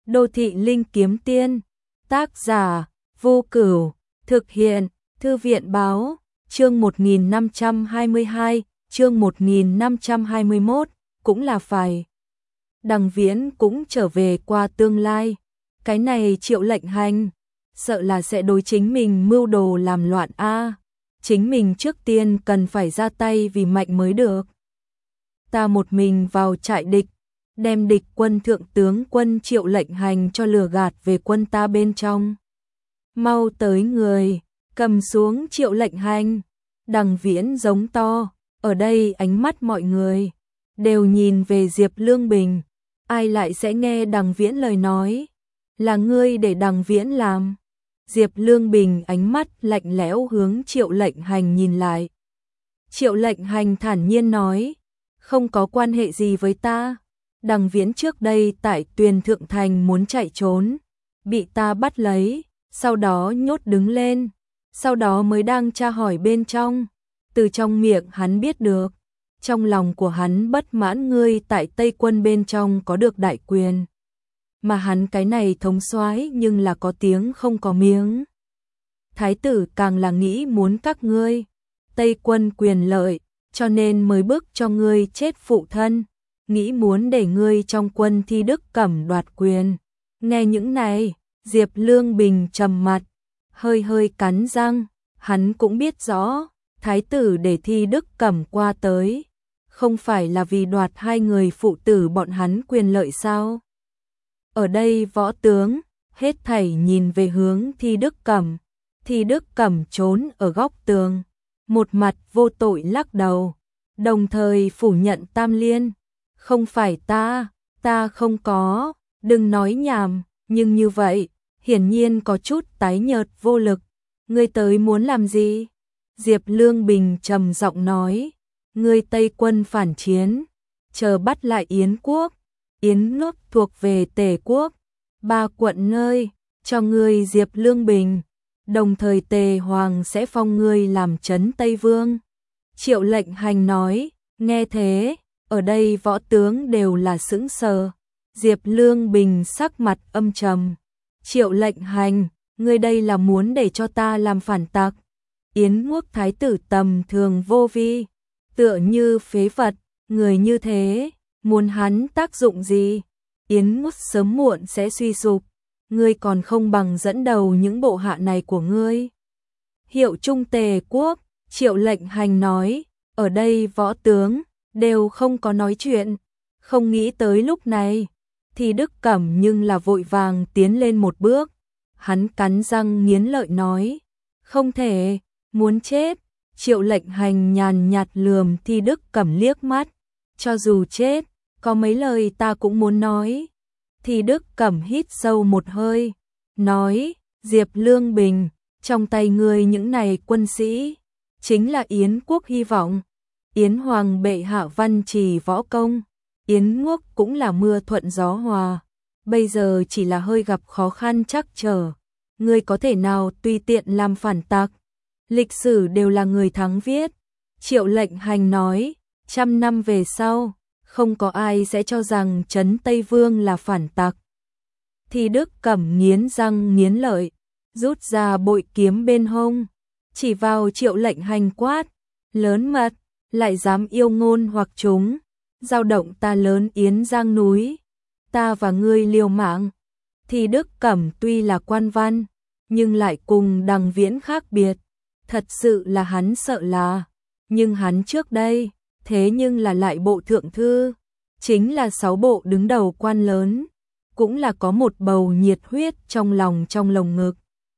Đô thị linh kiếm tiên, tác giả, Vô Cửu, thực hiện, Thư viện báo, chương 1522, chương 1521, cũng là phải. Đằng Viễn cũng trở về qua tương lai, cái này Triệu Lệnh Hành, sợ là sẽ đối chính mình mưu đồ làm loạn a. Chính mình trước tiên cần phải ra tay vì mạnh mới được. Ta một mình vào trại địch, đem địch quân thượng tướng quân Triệu Lệnh Hành cho lừa gạt về quân ta bên trong. Mau tới người, cầm xuống Triệu Lệnh Hành. Đằng Viễn giống to, ở đây ánh mắt mọi người đều nhìn về Diệp Lương Bình, ai lại sẽ nghe Đằng Viễn lời nói, là ngươi để Đằng Viễn làm. Diệp Lương Bình ánh mắt lạnh lẽo hướng Triệu Lệnh Hành nhìn lại. Triệu Lệnh Hành thản nhiên nói, không có quan hệ gì với ta. Đằng Viễn trước đây tại Tuyền Thượng Thành muốn chạy trốn, bị ta bắt lấy, sau đó nhốt đứng lên, sau đó mới đang tra hỏi bên trong. Từ trong miệng hắn biết được, trong lòng của hắn bất mãn ngươi tại Tây Quân bên trong có được đại quyền. Mà hắn cái này thống soái nhưng là có tiếng không có miếng. Thái tử càng là nghĩ muốn các ngươi Tây Quân quyền lợi, cho nên mới bức cho ngươi chết phụ thân, nghĩ muốn để ngươi trong quân Thi Đức Cẩm đoạt quyền. Nghe những này, Diệp Lương Bình trầm mặt, hơi hơi cắn răng, hắn cũng biết rõ, thái tử để Thi Đức Cẩm qua tới, không phải là vì đoạt hai người phụ tử bọn hắn quyền lợi sao? Ở đây võ tướng, hết thảy nhìn về hướng Thi Đức Cẩm. Thi Đức Cẩm trốn ở góc tường, một mặt vô tội lắc đầu, đồng thời phủ nhận Tam Liên. Không phải ta không có, đừng nói nhảm, nhưng như vậy, hiển nhiên có chút tái nhợt vô lực. Ngươi tới muốn làm gì? Diệp Lương Bình trầm giọng nói, ngươi Tây Quân phản chiến, chờ bắt lại Yến quốc. Yến nước thuộc về Tề quốc, 3 quận nơi, cho ngươi Diệp Lương Bình, đồng thời Tề Hoàng sẽ phong ngươi làm trấn Tây Vương. Triệu Lệnh Hành nói, nghe thế, ở đây võ tướng đều là sững sờ. Diệp Lương Bình sắc mặt âm trầm. Triệu Lệnh Hành, ngươi đây là muốn để cho ta làm phản tặc. Yến quốc thái tử tầm thường vô vi, tựa như phế vật, người như thế, muốn hắn tác dụng gì? Yến quốc sớm muộn sẽ suy sụp, ngươi còn không bằng dẫn đầu những bộ hạ này của ngươi. Hiệu Trung Tề quốc, Triệu Lệnh Hành nói, ở đây võ tướng đều không có nói chuyện, không nghĩ tới lúc này, thì Đức Cẩm nhưng là vội vàng tiến lên một bước, hắn cắn răng nghiến lợi nói, không thể, muốn chết. Triệu Lệnh Hành nhàn nhạt lườm Thi Đức Cẩm liếc mắt, cho dù chết, có mấy lời ta cũng muốn nói. Thi Đức Cẩm hít sâu một hơi, nói, Diệp Lương Bình, trong tay ngươi những này quân sĩ, chính là Yến quốc hy vọng. Yến Hoàng bệ hạ văn trì võ công, Yến quốc cũng là mưa thuận gió hòa, bây giờ chỉ là hơi gặp khó khăn trắc trở. Ngươi có thể nào tùy tiện làm phản tặc? Lịch sử đều là người thắng viết. Triệu Lệnh Hành nói, 100 năm về sau, không có ai sẽ cho rằng trấn Tây Vương là phản tặc. Thì Đức Cẩm nghiến răng nghiến lợi, rút ra bội kiếm bên hông, chỉ vào Triệu Lệnh Hành quát, lớn mật, lại dám yêu ngôn hoặc chúng, dao động ta lớn Yến Giang núi, ta và ngươi liều mạng. Thì Đức Cẩm tuy là quan văn, nhưng lại cùng Đằng Viễn khác biệt, thật sự là hắn sợ là, nhưng hắn trước đây, thế nhưng là lại bộ thượng thư, chính là 6 bộ đứng đầu quan lớn, cũng là có một bầu nhiệt huyết trong lồng ngực.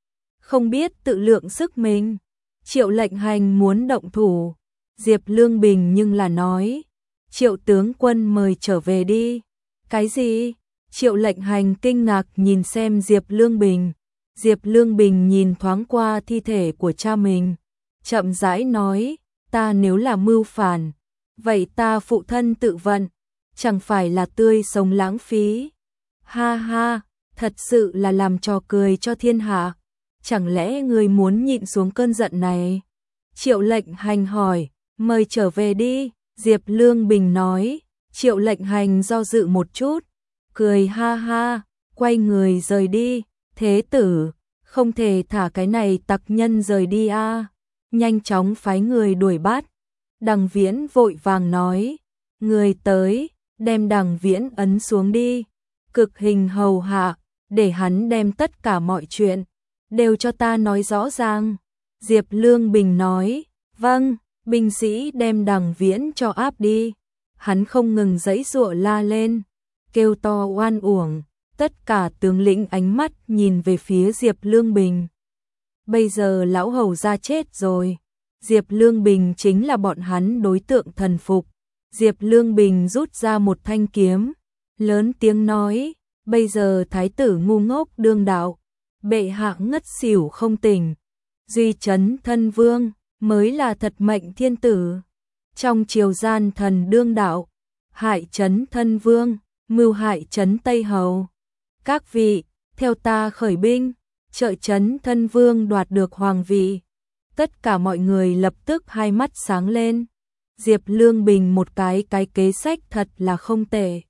Không biết tự lượng sức mình, Triệu Lệnh Hành muốn động thủ, Diệp Lương Bình nhưng là nói, Triệu tướng quân mời trở về đi. Cái gì? Triệu Lệnh Hành kinh ngạc nhìn xem Diệp Lương Bình. Diệp Lương Bình nhìn thoáng qua thi thể của cha mình, chậm rãi nói, ta nếu là mưu phản, vậy ta phụ thân tự vận, chẳng phải là tươi sống lãng phí. Ha ha, thật sự là làm trò cười cho thiên hạ. Chẳng lẽ người muốn nhịn xuống cơn giận này? Triệu Lệnh Hành hỏi, mời trở về đi. Diệp Lương Bình nói. Triệu Lệnh Hành do dự một chút, cười ha ha, quay người rời đi. Thế tử, không thể thả cái này tặc nhân rời đi a. Nhanh chóng phái người đuổi bắt. Đằng Viễn vội vàng nói, người tới, đem Đằng Viễn ấn xuống đi, cực hình hầu hạ, để hắn đem tất cả mọi chuyện đều cho ta nói rõ ràng. Diệp Lương Bình nói, vâng. Binh sĩ đem Đằng Viễn cho áp đi. Hắn không ngừng giãy giụa la lên, kêu to oan uổng. Tất cả tướng lĩnh ánh mắt nhìn về phía Diệp Lương Bình. Bây giờ lão hầu ra chết rồi, Diệp Lương Bình chính là bọn hắn đối tượng thần phục. Diệp Lương Bình rút ra một thanh kiếm, lớn tiếng nói, bây giờ thái tử ngu ngốc đương đạo, bệ hạ ngất xỉu không tỉnh, duy trấn thân vương mới là thật mệnh thiên tử. Trong triều gian thần đương đạo, hại trấn thân vương, mưu hại trấn Tây Hầu. Các vị, theo ta khởi binh, trợ trấn thân vương đoạt được hoàng vị. Tất cả mọi người lập tức hai mắt sáng lên. Diệp Lương Bình một cái kế sách thật là không tệ.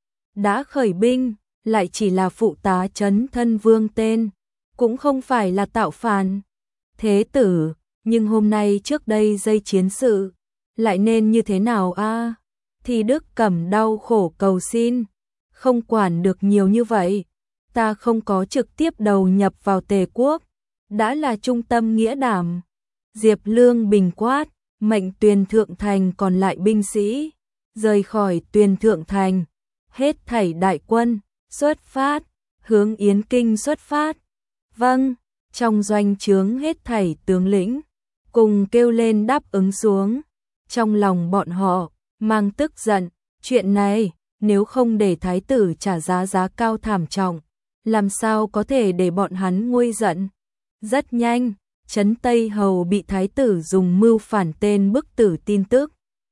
Đã khởi binh, lại chỉ là phụ tá trấn thân vương tên, cũng không phải là tạo phản. Thế tử, nhưng hôm nay trước đây dây chiến sự, lại nên như thế nào a? Thì Đức Cẩm đau khổ cầu xin, không quản được nhiều như vậy, ta không có trực tiếp đầu nhập vào Tề quốc, đã là trung tâm nghĩa đảm. Diệp Lương Bình quát, mệnh Tuyền Thượng Thành còn lại binh sĩ, rời khỏi Tuyền Thượng Thành, hết thảy đại quân, xuất phát, hướng Yến Kinh xuất phát. Vâng, trong doanh trướng hết thảy tướng lĩnh, cùng kêu lên đáp ứng xuống. Trong lòng bọn họ, mang tức giận, chuyện này, nếu không để thái tử trả giá cao thảm trọng, làm sao có thể để bọn hắn nguôi giận. Rất nhanh, trấn Tây Hầu bị thái tử dùng mưu phản tên bức tử tin tức.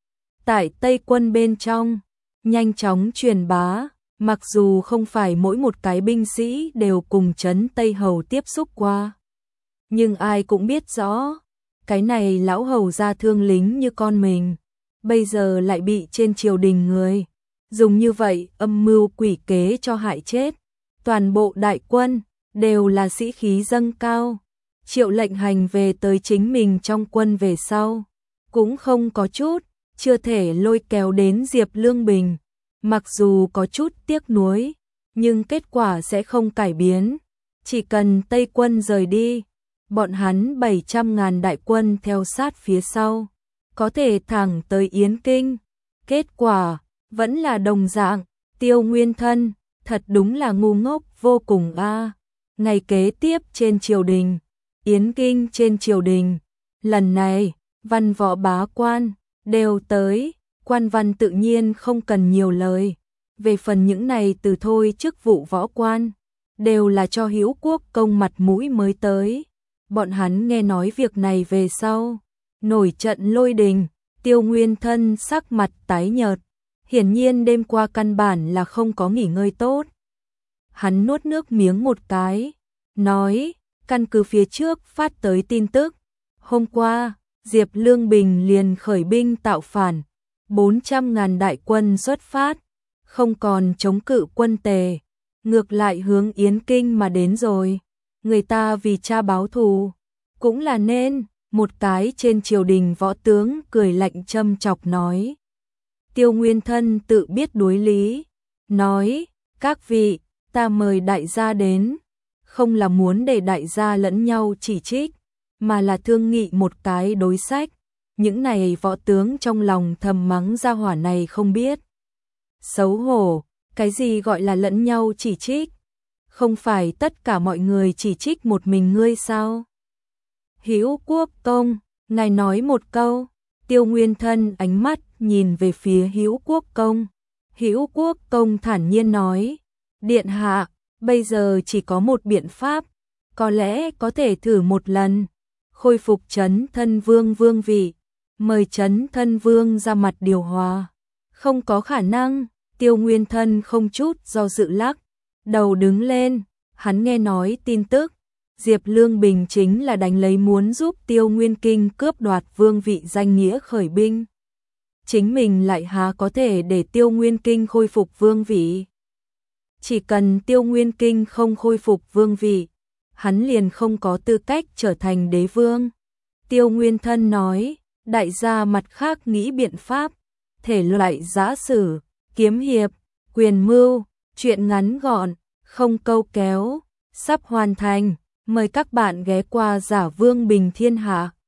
Tại Tây quân bên trong, nhanh chóng truyền bá, mặc dù không phải mỗi một cái binh sĩ đều cùng trấn Tây Hầu tiếp xúc qua. Nhưng ai cũng biết rõ, cái này lão hầu ra thương lính như con mình, bây giờ lại bị trên triều đình người dùng như vậy âm mưu quỷ kế cho hại chết. Toàn bộ đại quân đều là sĩ khí dâng cao. Triệu lệnh hành về tới chính mình trong quân về sau, cũng không có chút, chưa thể lôi kéo đến Diệp Lương Bình. Mặc dù có chút tiếc nuối, nhưng kết quả sẽ không cải biến. Chỉ cần Tây quân rời đi, bọn hắn 700.000 đại quân theo sát phía sau, có thể thẳng tới Yến Kinh. Kết quả, vẫn là đồng dạng, Tiêu Nguyên Thân, thật đúng là ngu ngốc vô cùng a. Ngày kế tiếp trên triều đình, Yến Kinh trên triều đình, lần này, văn võ bá quan, đều tới, quan văn tự nhiên không cần nhiều lời. Về phần những này từ thôi chức vụ võ quan, đều là cho Hữu Quốc công mặt mũi mới tới. Bọn hắn nghe nói việc này về sau, nổi trận lôi đình. Tiêu Nguyên Thân sắc mặt tái nhợt, hiển nhiên đêm qua căn bản là không có nghỉ ngơi tốt. Hắn nuốt nước miếng một cái, nói, căn cứ phía trước phát tới tin tức, hôm qua, Diệp Lương Bình liền khởi binh tạo phản, 400.000 đại quân xuất phát, không còn chống cự quân Tề, ngược lại hướng Yến Kinh mà đến rồi. Người ta vì cha báo thù, cũng là nên. Một cái trên triều đình võ tướng cười lạnh châm chọc nói. Tiêu Nguyên Thân tự biết đối lý, nói, các vị, ta mời đại gia đến, không là muốn để đại gia lẫn nhau chỉ trích, mà là thương nghị một cái đối sách. Những này võ tướng trong lòng thầm mắng gia hỏa này không biết xấu hổ, cái gì gọi là lẫn nhau chỉ trích? Không phải tất cả mọi người chỉ trích một mình ngươi sao? Hữu Quốc công, ngài nói một câu. Tiêu Nguyên Thân ánh mắt nhìn về phía Hữu Quốc công. Hữu Quốc công thản nhiên nói, điện hạ, bây giờ chỉ có một biện pháp, có lẽ có thể thử một lần, khôi phục trấn thân vương vương vị, mời trấn thân vương ra mặt điều hòa. Không có khả năng. Tiêu Nguyên Thân không chút do dự lắc đầu đứng lên. Hắn nghe nói tin tức Diệp Lương Bình chính là đánh lấy muốn giúp Tiêu Nguyên Kinh cướp đoạt vương vị danh nghĩa khởi binh. Chính mình lại há có thể để Tiêu Nguyên Kinh khôi phục vương vị. Chỉ cần Tiêu Nguyên Kinh không khôi phục vương vị, hắn liền không có tư cách trở thành đế vương. Tiêu Nguyên Thân nói, đại gia mặt khác nghĩ biện pháp, thể loại giã sử, kiếm hiệp, quyền mưu, truyện ngắn gọn, không câu kéo, sắp hoàn thành, mời các bạn ghé qua Giả Vương Bình Thiên Hạ.